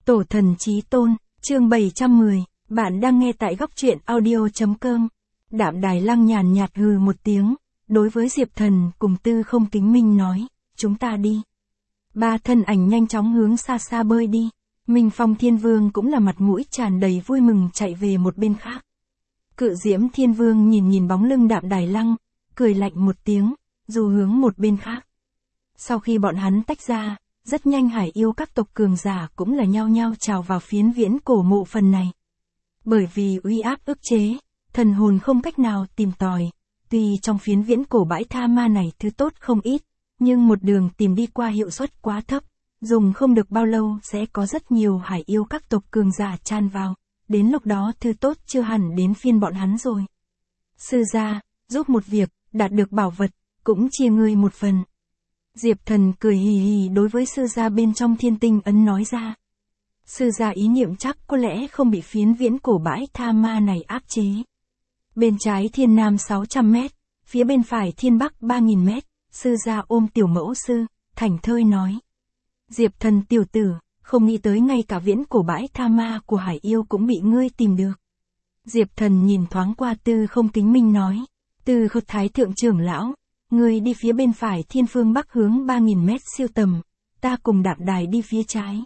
Tổ thần chí tôn, chương 710, bạn đang nghe tại góc truyện audio.com. Đạm Đài Lăng nhàn nhạt hừ một tiếng, đối với Diệp Thần cùng Tư Không Kính Minh nói, chúng ta đi. Ba thân ảnh nhanh chóng hướng xa xa bơi đi, Minh Phong Thiên Vương cũng là mặt mũi tràn đầy vui mừng chạy về một bên khác. Cự Diễm Thiên Vương nhìn bóng lưng Đạm Đài Lăng, cười lạnh một tiếng, dù hướng một bên khác. Sau khi bọn hắn tách ra, rất nhanh hải yêu các tộc cường giả cũng là nhao nhao trào vào phiến viễn cổ mộ phần này. Bởi vì uy áp ức chế, thần hồn không cách nào tìm tòi, tuy trong phiến viễn cổ bãi tha ma này thứ tốt không ít, nhưng một đường tìm đi qua hiệu suất quá thấp, dùng không được bao lâu sẽ có rất nhiều hải yêu các tộc cường giả tràn vào, đến lúc đó thứ tốt chưa hẳn đến phiên bọn hắn rồi. Sư gia, giúp một việc, đạt được bảo vật, cũng chia ngươi một phần. Diệp Thần cười hì hì đối với sư gia bên trong Thiên Tinh ấn nói ra. Sư gia ý niệm chắc có lẽ không bị phiến viễn cổ bãi tha ma này áp chế. Bên trái thiên nam 600 mét, phía bên phải thiên bắc 3000 mét, sư gia ôm tiểu mẫu sư, thảnh thơi nói. Diệp Thần tiểu tử, không nghĩ tới ngay cả viễn cổ bãi tha ma của hải yêu cũng bị ngươi tìm được. Diệp Thần nhìn thoáng qua Tư Không Kính Minh nói. Tư Không Thái thượng trưởng lão, ngươi đi phía bên phải thiên phương bắc hướng 3000 mét siêu tầm, ta cùng Đạm Đài đi phía trái.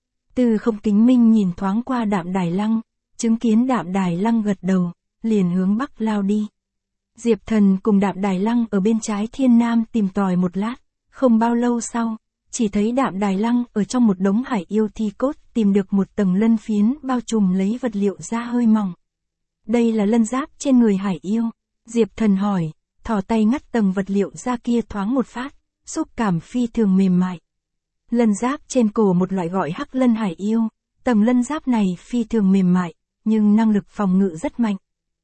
Tư Không Kính Minh nhìn thoáng qua Đạm Đài Lăng, chứng kiến Đạm Đài Lăng gật đầu, liền hướng bắc lao đi. Diệp Thần cùng Đạm Đài Lăng ở bên trái thiên nam tìm tòi một lát, không bao lâu sau, chỉ thấy Đạm Đài Lăng ở trong một đống hải yêu thi cốt tìm được một tầng lân phiến bao trùm lấy vật liệu da hơi mỏng. Đây là lân giáp trên người hải yêu. Diệp Thần hỏi, thò tay ngắt tầng vật liệu da kia thoáng một phát, xúc cảm phi thường mềm mại. Lân giáp trên cổ một loại gọi hắc lân hải yêu, tầng lân giáp này phi thường mềm mại, nhưng năng lực phòng ngự rất mạnh.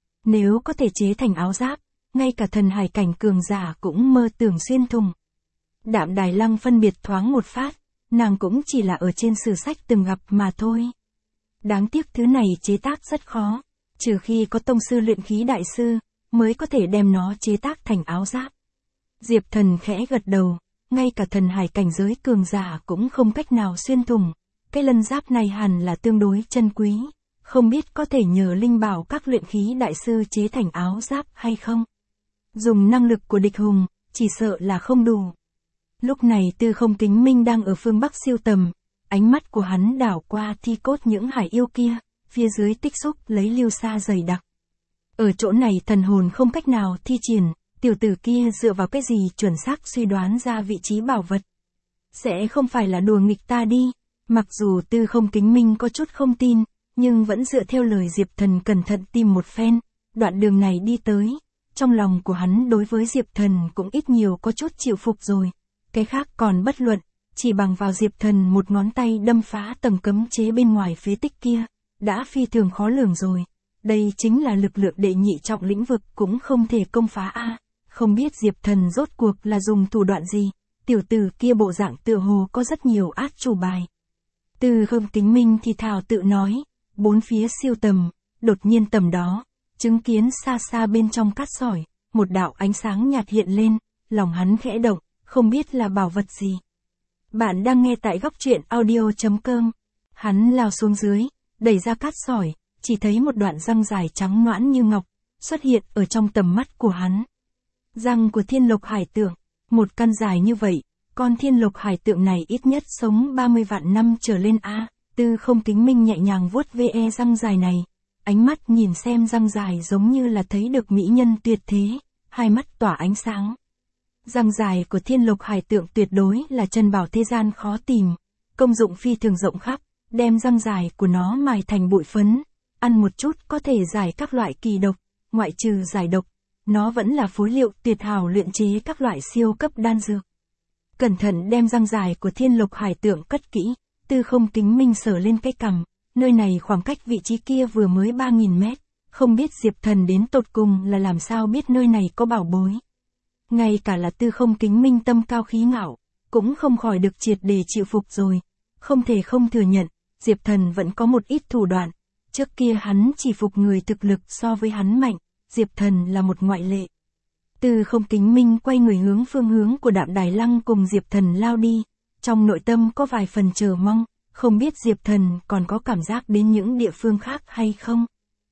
Nếu có thể chế thành áo giáp, ngay cả thần hải cảnh cường giả cũng mơ tưởng xuyên thùng. Đạm Đài Lăng phân biệt thoáng một phát, nàng cũng chỉ là ở trên sử sách từng gặp mà thôi. Đáng tiếc thứ này chế tác rất khó, trừ khi có tông sư luyện khí đại sư, mới có thể đem nó chế tác thành áo giáp. Diệp Thần khẽ gật đầu, ngay cả thần hải cảnh giới cường giả cũng không cách nào xuyên thủng, cái lân giáp này hẳn là tương đối chân quý, không biết có thể nhờ linh bảo các luyện khí đại sư chế thành áo giáp hay không. Dùng năng lực của địch hùng, chỉ sợ là không đủ. Lúc này Tư Không Kính Minh đang ở phương Bắc siêu tầm, ánh mắt của hắn đảo qua thi cốt những hải yêu kia, phía dưới tích xúc lấy lưu sa dày đặc. Ở chỗ này thần hồn không cách nào thi triển, tiểu tử kia dựa vào cái gì chuẩn xác suy đoán ra vị trí bảo vật. Sẽ không phải là đùa nghịch ta đi, mặc dù Tư Không Kính Minh có chút không tin, nhưng vẫn dựa theo lời Diệp Thần cẩn thận tìm một phen, đoạn đường này đi tới, trong lòng của hắn đối với Diệp Thần cũng ít nhiều có chút chịu phục rồi, cái khác còn bất luận, chỉ bằng vào Diệp Thần một ngón tay đâm phá tầng cấm chế bên ngoài phế tích kia, đã phi thường khó lường rồi. Đây chính là lực lượng đệ nhị trọng lĩnh vực cũng không thể công phá a. Không biết Diệp Thần rốt cuộc là dùng thủ đoạn gì, tiểu tử kia bộ dạng tựa hồ có rất nhiều át chủ bài. Tư Không Kính Minh thì thào tự nói, bốn phía siêu tầm, đột nhiên tầm đó, chứng kiến xa xa bên trong cát sỏi, một đạo ánh sáng nhạt hiện lên, lòng hắn khẽ động, không biết là bảo vật gì. Bạn đang nghe tại góc truyện audio.com. Hắn lao xuống dưới, đẩy ra cát sỏi, chỉ thấy một đoạn răng dài trắng nõn như ngọc, xuất hiện ở trong tầm mắt của hắn. Răng của thiên lộc hải tượng, một căn dài như vậy, con thiên lộc hải tượng này ít nhất sống 30 vạn năm trở lên a. Tư Không Kính Minh nhẹ nhàng vuốt ve răng dài này, ánh mắt nhìn xem răng dài giống như là thấy được mỹ nhân tuyệt thế, hai mắt tỏa ánh sáng. Răng dài của thiên lộc hải tượng tuyệt đối là chân bảo thế gian khó tìm, công dụng phi thường rộng khắp, đem răng dài của nó mài thành bụi phấn, ăn một chút có thể giải các loại kỳ độc, ngoại trừ giải độc, nó vẫn là phối liệu tuyệt hảo luyện chế các loại siêu cấp đan dược. Cẩn thận đem răng dài của thiên lộc hải tượng cất kỹ, Tư Không Kính Minh sờ lên cái cằm, nơi này khoảng cách vị trí kia vừa mới 3000 mét, không biết Diệp Thần đến tột cùng là làm sao biết nơi này có bảo bối. Ngay cả là Tư Không Kính Minh tâm cao khí ngạo, cũng không khỏi được triệt để chịu phục rồi, không thể không thừa nhận, Diệp Thần vẫn có một ít thủ đoạn. Trước kia hắn chỉ phục người thực lực so với hắn mạnh, Diệp Thần là một ngoại lệ. Tư Không Kính Minh quay người hướng phương hướng của Đạm Đài Lăng cùng Diệp Thần lao đi, trong nội tâm có vài phần chờ mong, không biết Diệp Thần còn có cảm giác đến những địa phương khác hay không?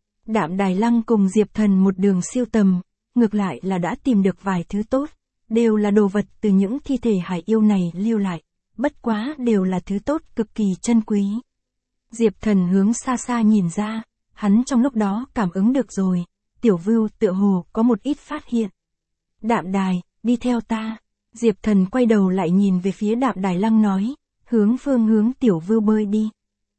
Đạm Đài Lăng cùng Diệp Thần một đường siêu tầm, ngược lại là đã tìm được vài thứ tốt, đều là đồ vật từ những thi thể hải yêu này lưu lại, bất quá đều là thứ tốt cực kỳ chân quý. Diệp Thần hướng xa xa nhìn ra, hắn trong lúc đó cảm ứng được rồi, Tiểu Vưu tựa hồ có một ít phát hiện. Đạm Đài, đi theo ta. Diệp Thần quay đầu lại nhìn về phía Đạm Đài Lăng nói, hướng Tiểu Vưu bơi đi.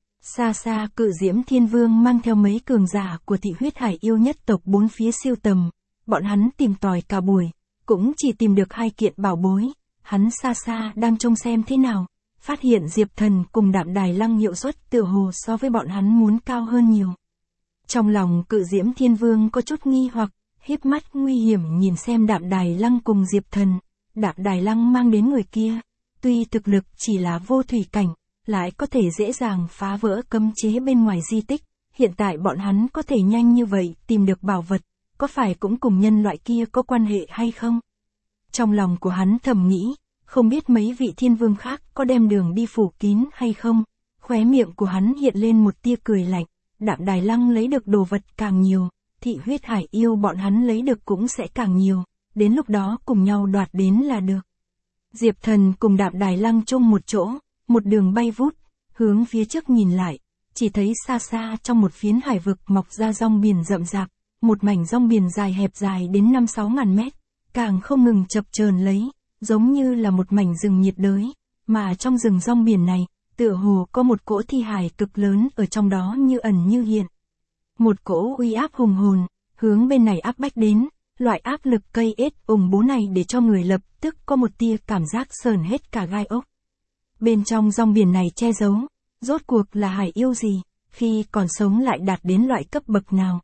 Xa xa Cự Diễm Thiên Vương mang theo mấy cường giả của thị huyết hải yêu nhất tộc bốn phía siêu tầm, bọn hắn tìm tòi cả buổi, cũng chỉ tìm được 2 kiện bảo bối, hắn xa xa đang trông xem thế nào, phát hiện Diệp Thần cùng Đạm Đài Lăng hiệu suất tựa hồ so với bọn hắn muốn cao hơn nhiều. Trong lòng Cự Diễm Thiên Vương có chút nghi hoặc, híp mắt nguy hiểm nhìn xem Đạm Đài Lăng cùng Diệp Thần. Đạm Đài Lăng mang đến người kia, tuy thực lực chỉ là vô thủy cảnh, lại có thể dễ dàng phá vỡ cấm chế bên ngoài di tích, hiện tại bọn hắn có thể nhanh như vậy tìm được bảo vật, có phải cũng cùng nhân loại kia có quan hệ hay không? Trong lòng của hắn thầm nghĩ, không biết mấy vị thiên vương khác có đem đường đi phủ kín hay không, khóe miệng của hắn hiện lên một tia cười lạnh, Đạm Đài Lăng lấy được đồ vật càng nhiều, thị huyết hải yêu bọn hắn lấy được cũng sẽ càng nhiều, đến lúc đó cùng nhau đoạt đến là được. Diệp Thần cùng Đạm Đài Lăng chung một chỗ, một đường bay vút, hướng phía trước nhìn lại, chỉ thấy xa xa trong một phiến hải vực mọc ra rong biển rậm rạp, một mảnh rong biển dài hẹp dài đến 5-6 ngàn mét, càng không ngừng chập chờn lấy, giống như là một mảnh rừng nhiệt đới, mà trong rừng rong biển này, tựa hồ có một cỗ thi hài cực lớn ở trong đó như ẩn như hiện. Một cỗ uy áp hùng hồn, hướng bên này áp bách đến, loại áp lực cây ết ủng bố này để cho người lập tức có một tia cảm giác sờn hết cả gai ốc. Bên trong rong biển này che giấu, rốt cuộc là hải yêu gì, khi còn sống lại đạt đến loại cấp bậc nào.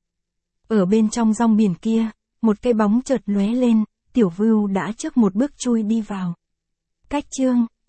Ở bên trong rong biển kia, một cái bóng chợt lóe lên, Tiểu Vưu đã trước một bước chui đi vào. Cách chương